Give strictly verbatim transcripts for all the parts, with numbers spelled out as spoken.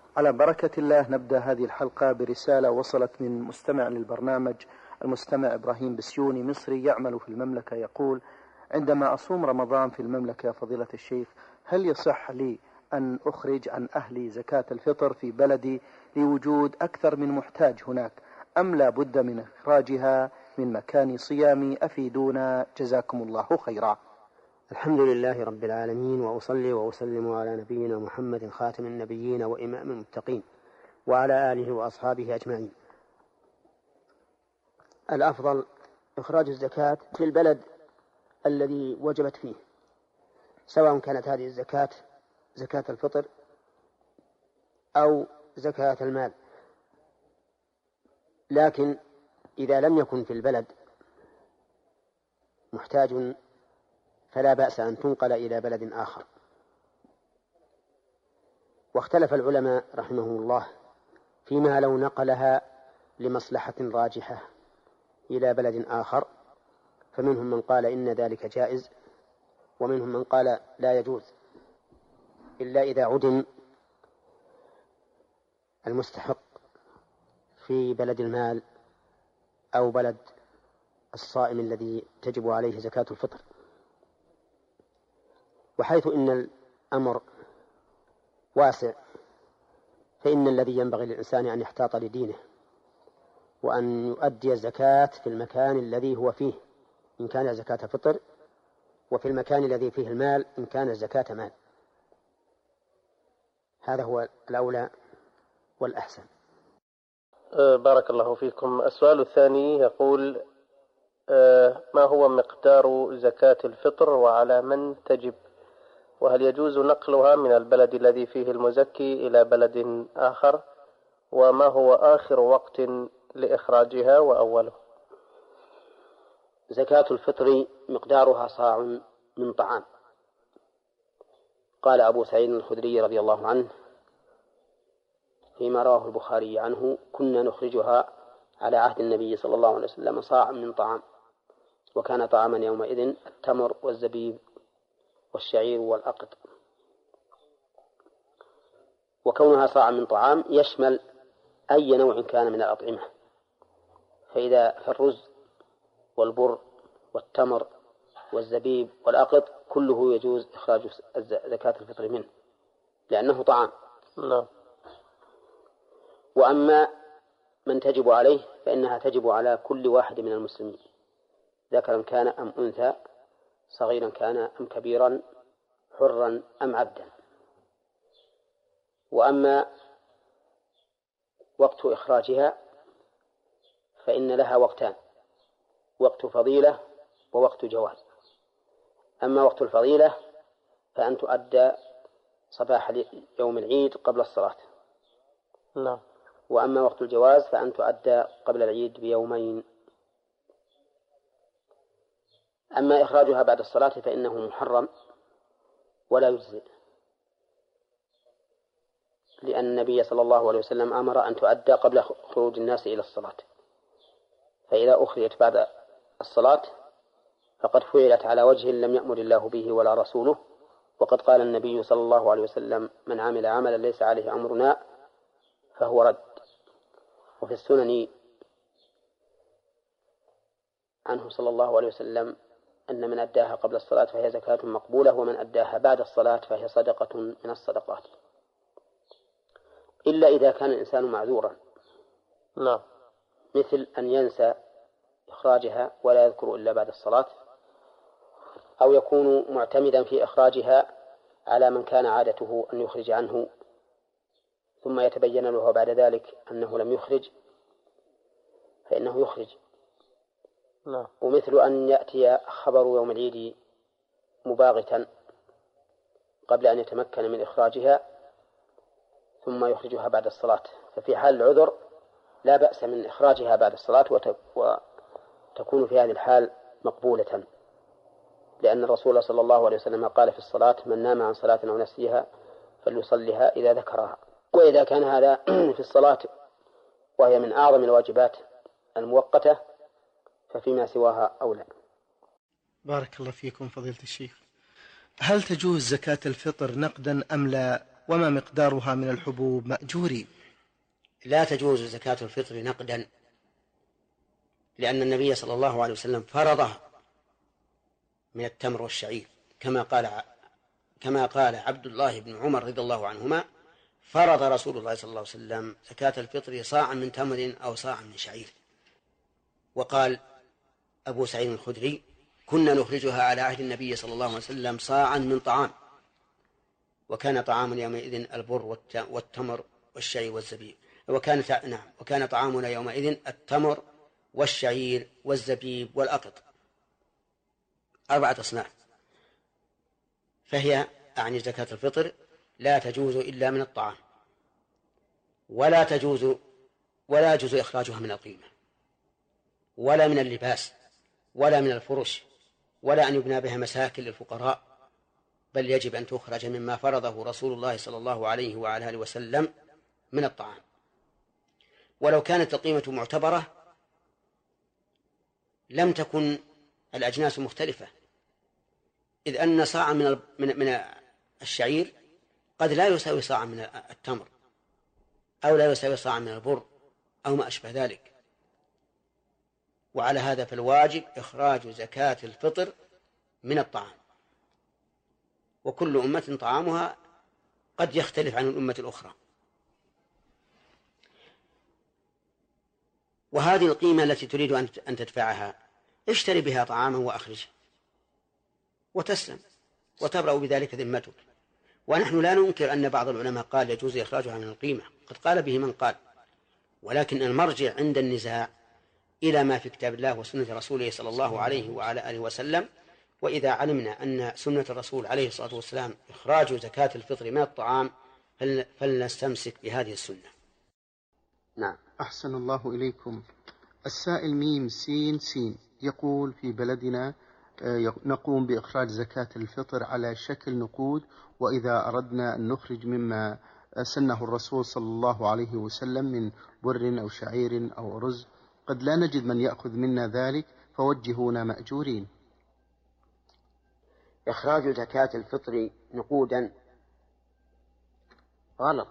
على بركة الله نبدأ هذه الحلقة برسالة وصلت من مستمع للبرنامج، المستمع إبراهيم بسيوني مصري يعمل في المملكة، يقول: عندما أصوم رمضان في المملكة فضيلة الشيخ، هل يصح لي أن أخرج عن أهلي زكاة الفطر في بلدي لوجود أكثر من محتاج هناك، أم لا بد من إخراجها من مكان صيامي؟ أفيدونا جزاكم الله خيرا. الحمد لله رب العالمين، وأصلي وأسلم على نبينا محمد خاتم النبيين وإمام المتقين وعلى آله وأصحابه أجمعين. الأفضل إخراج الزكاة في البلد الذي وجبت فيه، سواء كانت هذه الزكاة زكاة الفطر أو زكاة المال. لكن إذا لم يكن في البلد محتاج فلا بأس أن تنقل إلى بلد آخر. واختلف العلماء رحمهم الله فيما لو نقلها لمصلحة راجحة إلى بلد آخر، فمنهم من قال إن ذلك جائز، ومنهم من قال لا يجوز إلا إذا عدم المستحق في بلد المال أو بلد الصائم الذي تجب عليه زكاة الفطر. وحيث إن الأمر واسع، فإن الذي ينبغي للإنسان أن يحتاط لدينه وأن يؤدي الزكاة في المكان الذي هو فيه إن كان زكاة فطر، وفي المكان الذي فيه المال إن كان زكاة مال. هذا هو الأولى والأحسن. بارك الله فيكم. السؤال الثاني يقول: ما هو مقدار زكاة الفطر وعلى من تجب؟ وهل يجوز نقلها من البلد الذي فيه المزكي إلى بلد آخر؟ وما هو آخر وقت لإخراجها وأوله؟ زكاة الفطر مقدارها صاع من طعام. قال أبو سعيد الخدري رضي الله عنه فيما رواه البخاري عنه: كنا نخرجها على عهد النبي صلى الله عليه وسلم صاع من طعام، وكان طعاما يومئذ التمر والزبيب والشعير والأقط. وكونها صاع من طعام يشمل أي نوع كان من الأطعمة، فإذا فالرز والبر والتمر والزبيب والأقط كله يجوز إخراج زكاة الفطر منه لأنه طعام. لا. وأما من تجب عليه فإنها تجب على كل واحد من المسلمين، ذكرا كان أم أنثى، صغيرا كان أم كبيرا، حرا أم عبدا. وأما وقت إخراجها فإن لها وقتان: وقت فضيلة ووقت جواز. أما وقت الفضيلة فأن تؤدى صباح يوم العيد قبل الصلاة. لا. وأما وقت الجواز فأن تؤدى قبل العيد بيومين. أما إخراجها بعد الصلاة فإنه محرم ولا يجزئ، لأن النبي صلى الله عليه وسلم أمر أن تؤدى قبل خروج الناس إلى الصلاة، فإذا أخرجت بعد الصلاة فقد فعلت على وجه لم يأمر الله به ولا رسوله. وقد قال النبي صلى الله عليه وسلم: من عمل عملا ليس عليه أمرنا فهو رد. وفي السنن عنه صلى الله عليه وسلم أن من أداها قبل الصلاة فهي زكاة مقبولة، ومن أداها بعد الصلاة فهي صدقة من الصدقات، إلا إذا كان الإنسان معذورا. لا. مثل أن ينسى إخراجها ولا يذكر إلا بعد الصلاة، أو يكون معتمدا في إخراجها على من كان عادته أن يخرج عنه ثم يتبين له بعد ذلك أنه لم يخرج فإنه يخرج. لا. ومثل أن يأتي خبر يوم العيد مباغتا قبل أن يتمكن من إخراجها ثم يخرجها بعد الصلاة، ففي حال العذر لا بأس من إخراجها بعد الصلاة وتكون في هذه الحال مقبولة، لأن الرسول صلى الله عليه وسلم قال في الصلاة: من نام عن صلاة أو نسيها فليصلها إذا ذكرها. وإذا كان هذا في الصلاة وهي من أعظم الواجبات المؤقتة ففيما سواها أولى. بارك الله فيكم فضيلة الشيخ. هل تجوز زكاة الفطر نقدا أم لا وما مقدارها من الحبوب مأجورين؟ لا تجوز زكاة الفطر نقدا، لأن النبي صلى الله عليه وسلم فرضها من التمر والشعير، كما قال كما قال عبد الله بن عمر رضي الله عنهما: فرض رسول الله صلى الله عليه وسلم زكاة الفطر صاعا من تمر أو صاعا من شعير. وقال أبو سعيد الخدري: كنا نخرجها على عهد النبي صلى الله عليه وسلم صاعا من طعام، وكان طعامنا يومئذ البر والتمر والشعير والزبيب، وكان نعم وكان طعامنا يومئذ التمر والشعير والزبيب والأقط، أربعة أصناف. فهي أعني زكاة الفطر لا تجوز إلا من الطعام، ولا تجوز ولا يجوز إخراجها من القيمة، ولا من اللباس، ولا من الفرش، ولا أن يبنى بها مساكن للفقراء، بل يجب أن تخرج مما فرضه رسول الله صلى الله عليه وعلى آله وسلم من الطعام. ولو كانت القيمة معتبرة لم تكن الأجناس مختلفة، إذ أن صاعا من من الشعير قد لا يساوي صاعا من التمر، أو لا يساوي صاعا من البر، أو ما أشبه ذلك. وعلى هذا فالواجب إخراج زكاة الفطر من الطعام، وكل أمة طعامها قد يختلف عن الأمة الأخرى. وهذه القيمة التي تريد أن تدفعها اشتري بها طعاما وأخرجه وتسلم وتبرأ بذلك ذمتك. ونحن لا ننكر أن بعض العلماء قال يجوز إخراجها من القيمة، قد قال به من قال، ولكن المرجع عند النزاع إلى ما في كتاب الله وسنة رسوله صلى الله عليه وعلى آله وسلم. وإذا علمنا أن سنة الرسول عليه الصلاة والسلام إخراج زكاة الفطر من الطعام فلنستمسك بهذه السنة. نعم. أحسن الله إليكم. السائل ميم سين سين يقول: في بلدنا نقوم بإخراج زكاة الفطر على شكل نقود، وإذا أردنا أن نخرج مما سنه الرسول صلى الله عليه وسلم من بر أو شعير أو رز قد لا نجد من يأخذ منا ذلك، فوجهونا مأجورين. إخراج زكاة الفطر نقودا غلط،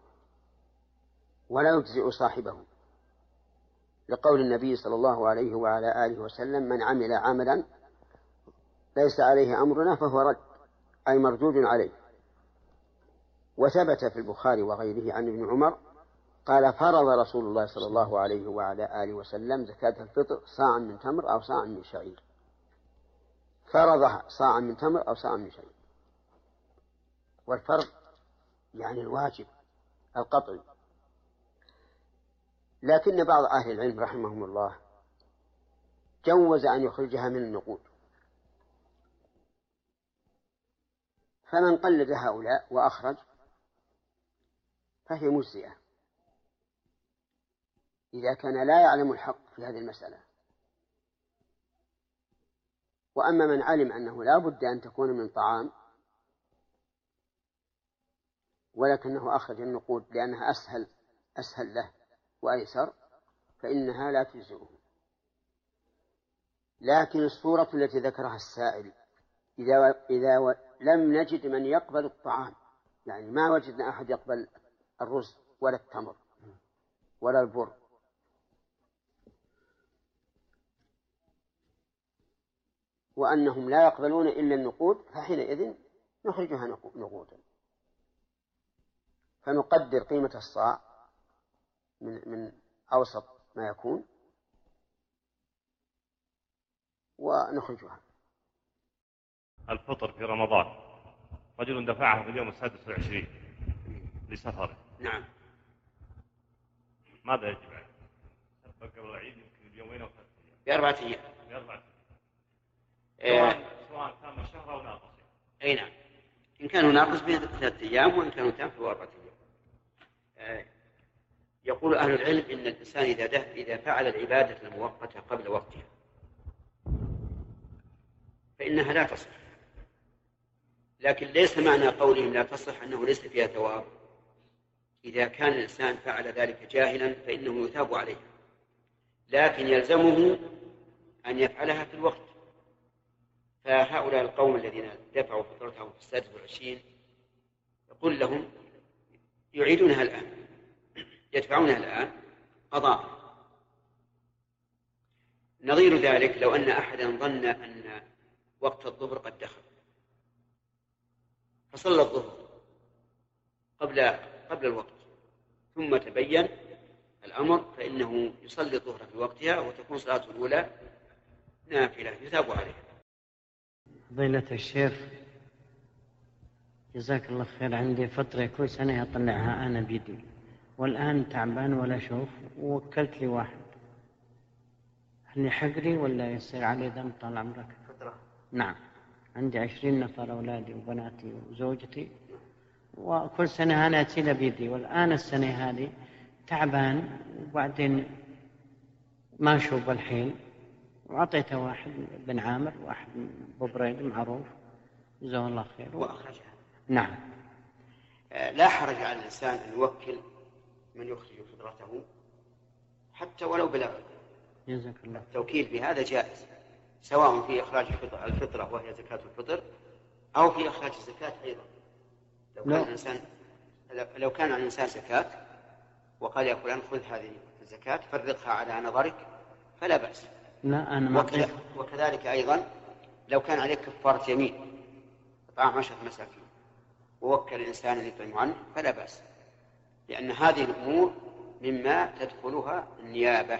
ولا يجزئ صاحبه، لقول النبي صلى الله عليه وعلى آله وسلم: من عمل عملا ليس عليه أمرنا فهو رد، أي مردود عليه. وثبت في البخاري وغيره عن ابن عمر قال: فرض رسول الله صلى الله عليه وعلى آله وسلم زكاة الفطر صاعا من تمر أو صاعا من شعير. فرضها صاعا من تمر أو صاعا من شعير، والفرض يعني الواجب القطعي. لكن بعض أهل العلم رحمهم الله جوز أن يخرجها من النقود، فمن قلد هؤلاء وأخرج فهي مجزئة إذا كان لا يعلم الحق في هذه المسألة. وأما من علم أنه لا بد أن تكون من طعام ولكنه أخرج النقود لأنها أسهل أسهل له وأيسر فإنها لا تجزئه. لكن الصورة التي ذكرها السائل إذا, إذا لم نجد من يقبل الطعام، يعني ما وجدنا أحد يقبل الرز ولا التمر ولا البر، وأنهم لا يقبلون إلا النقود، فحينئذ نخرجها نقودا، فنقدر قيمة الصاع من, من أوسط ما يكون ونخرجها. الفطر في رمضان، رجل دفعها في اليوم السادس والعشرين لسفره. نعم. ماذا يجب عليه؟ قبل العيد يمكن اليومين أو ثلاثة أيام. بأربعة أيام. بأربعة أيام. سواء سواء كان شهر أو ناقص. أي نعم. إن كانوا ناقص بثلاثة أيام، وإن كانوا تام فأربعة أيام. آه. يقول أهل العلم إن الإنسان إذا ده إذا فعل العبادة المؤقتة قبل وقتها فإنها لا تصح، لكن ليس معنى قولهم لا تصح أنه ليس فيها ثواب. إذا كان الإنسان فعل ذلك جاهلا فإنه يثاب عليه، لكن يلزمه أن يفعلها في الوقت. فهؤلاء القوم الذين دفعوا فطرتهم في السادس والعشرين يقول لهم يعيدونها الآن، يدفعونها الآن قضاء. نظير ذلك لو أن أحدا ظن أن وقت الظهر قد دخل فصلى الظهر قبل قبل الوقت ثم تبين الأمر، فإنه يصلي الظهر في وقتها وتكون صلاته الأولى نافلة يثاب عليها. فضيلة الشيخ جزاك الله خير، عندي فترة كل سنة أطلعها أنا بيدي، والآن تعبان ولا أشوف، ووكلت لي واحد، هل يحق لي ولا يصير علي ذنب طال عمرك؟ فترة. نعم، عندي عشرين نفر أولادي وبناتي وزوجتي، وكل سنة أنا أتيلها بيدي، والآن السنة هذه تعبان وبعدين ما أشوف الحين، وأعطيته واحد بن عامر واحد ببريد معروف جزاه الله خير وأخرجها. نعم. لا حرج على الإنسان أن يوكل من يخرج فطرته حتى ولو بلغ. جزاك الله. التوكيل بهذا جائز، سواء في إخراج الفطرة وهي زكاة الفطر أو في إخراج الزكاة أيضا. لو كان الإنسان لو كان الإنسان زكاة وقال يا فلان خذ هذه الزكاة فرقها على نظرك فلا بأس. لا أنا وكذلك, وكذلك أيضا لو كان عليك كفارة يمين إطعام عشرة مساكين ووكل الإنسان اللي يطعم عنه فلا بأس، لأن هذه الأمور مما تدخلها النيابة.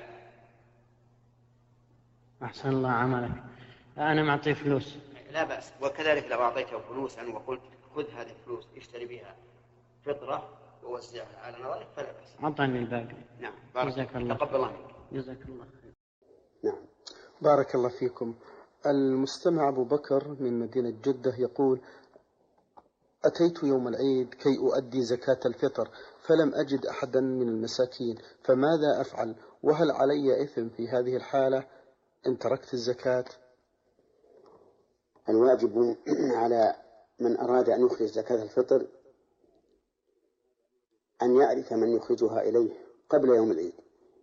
أحسن الله عملك. أنا معطيه فلوس لا بأس. وكذلك لو أعطيته فلوسا وقلت خذ هذه الفلوس اشتري بها فطرة ووزعها على نظرك فلا بأس. أعطاني الباقي. نعم. بارك الله. تقبل الله منك. جزاك الله خير. نعم. بارك الله فيكم. المستمع أبو بكر من مدينة جدة يقول: أتيت يوم العيد كي أؤدي زكاة الفطر فلم أجد أحدا من المساكين، فماذا أفعل؟ وهل علي إثم في هذه الحالة إن تركت الزكاة؟ الواجب على من أراد أن يخرج زكاة الفطر أن يعرف من يخرجها إليه قبل يوم العيد،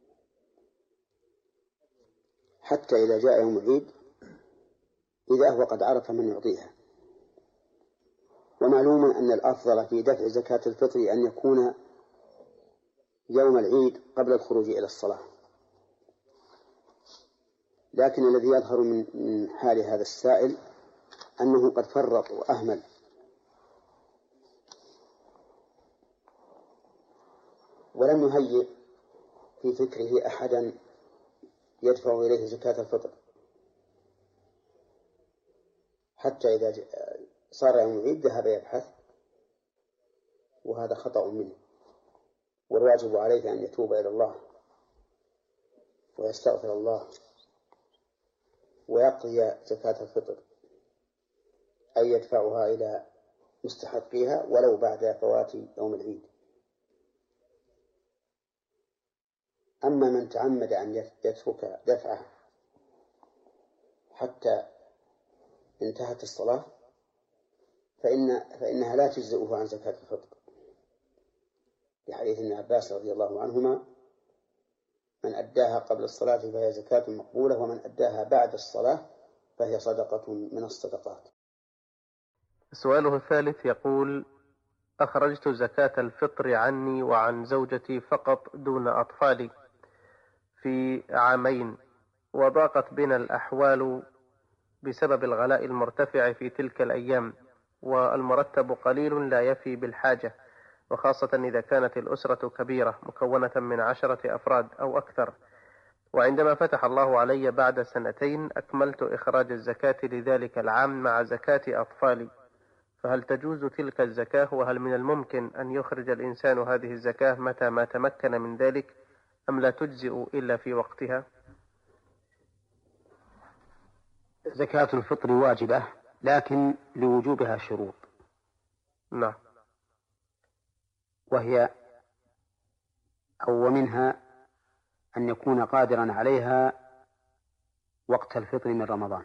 حتى إذا جاء يوم العيد إذا هو قد عرف من يعطيها. ومعلوم أن الأفضل في دفع زكاة الفطر أن يكون يوم العيد قبل الخروج إلى الصلاة، لكن الذي يظهر من حال هذا السائل أنه قد فرط وأهمل، ولم يهيئ في فكره أحدا يدفع إليه زكاة الفطر، حتى إذا صار يوم العيد ذهب يبحث، وهذا خطأ منه. والواجب عليه أن يتوب إلى الله ويستغفر الله ويقضي زكاة الفطر، أي يدفعها إلى مستحقيها ولو بعد فوات يوم العيد. أما من تعمد أن يترك دفعه حتى انتهت الصلاة فإن فإنها لا تجزئه عن زكاة الفطر، لحديث ابن عباس رضي الله عنهما: من أداها قبل الصلاة فهي زكاة مقبولة، ومن أداها بعد الصلاة فهي صدقة من الصدقات. سؤاله الثالث يقول: أخرجت زكاة الفطر عني وعن زوجتي فقط دون أطفالي في عامين، وضاقت بنا الأحوال بسبب الغلاء المرتفع في تلك الأيام، والمرتب قليل لا يفي بالحاجة، وخاصة إذا كانت الأسرة كبيرة مكونة من عشرة أفراد أو أكثر. وعندما فتح الله علي بعد سنتين أكملت إخراج الزكاة لذلك العام مع زكاة أطفالي، فهل تجوز تلك الزكاة؟ وهل من الممكن أن يخرج الإنسان هذه الزكاة متى ما تمكن من ذلك، أم لا تجزئ إلا في وقتها؟ زكاة الفطر واجبة لكن لوجوبها شروط. نعم. وهي أو ومنها أن يكون قادرا عليها وقت الفطر من رمضان،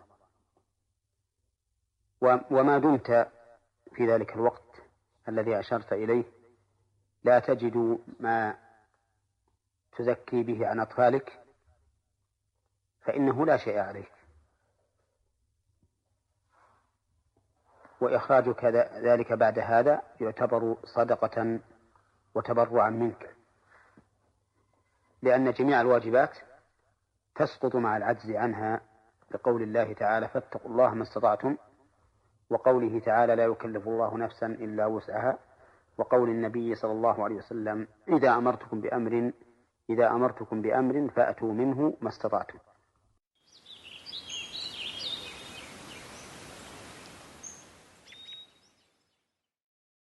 وما دمت في ذلك الوقت الذي أشرت إليه لا تجد ما تزكي به عن أطفالك فإنه لا شيء عليك، وإخراجك ذلك بعد هذا يعتبر صدقة وتبرعا منك، لأن جميع الواجبات تسقط مع العجز عنها، لقول الله تعالى فاتقوا الله ما استطعتم، وقوله تعالى لا يكلف الله نفسا إلا وسعها، وقول النبي صلى الله عليه وسلم إذا أمرتكم بأمر إذا أمرتكم بأمر فأتوا منه ما استطعتم.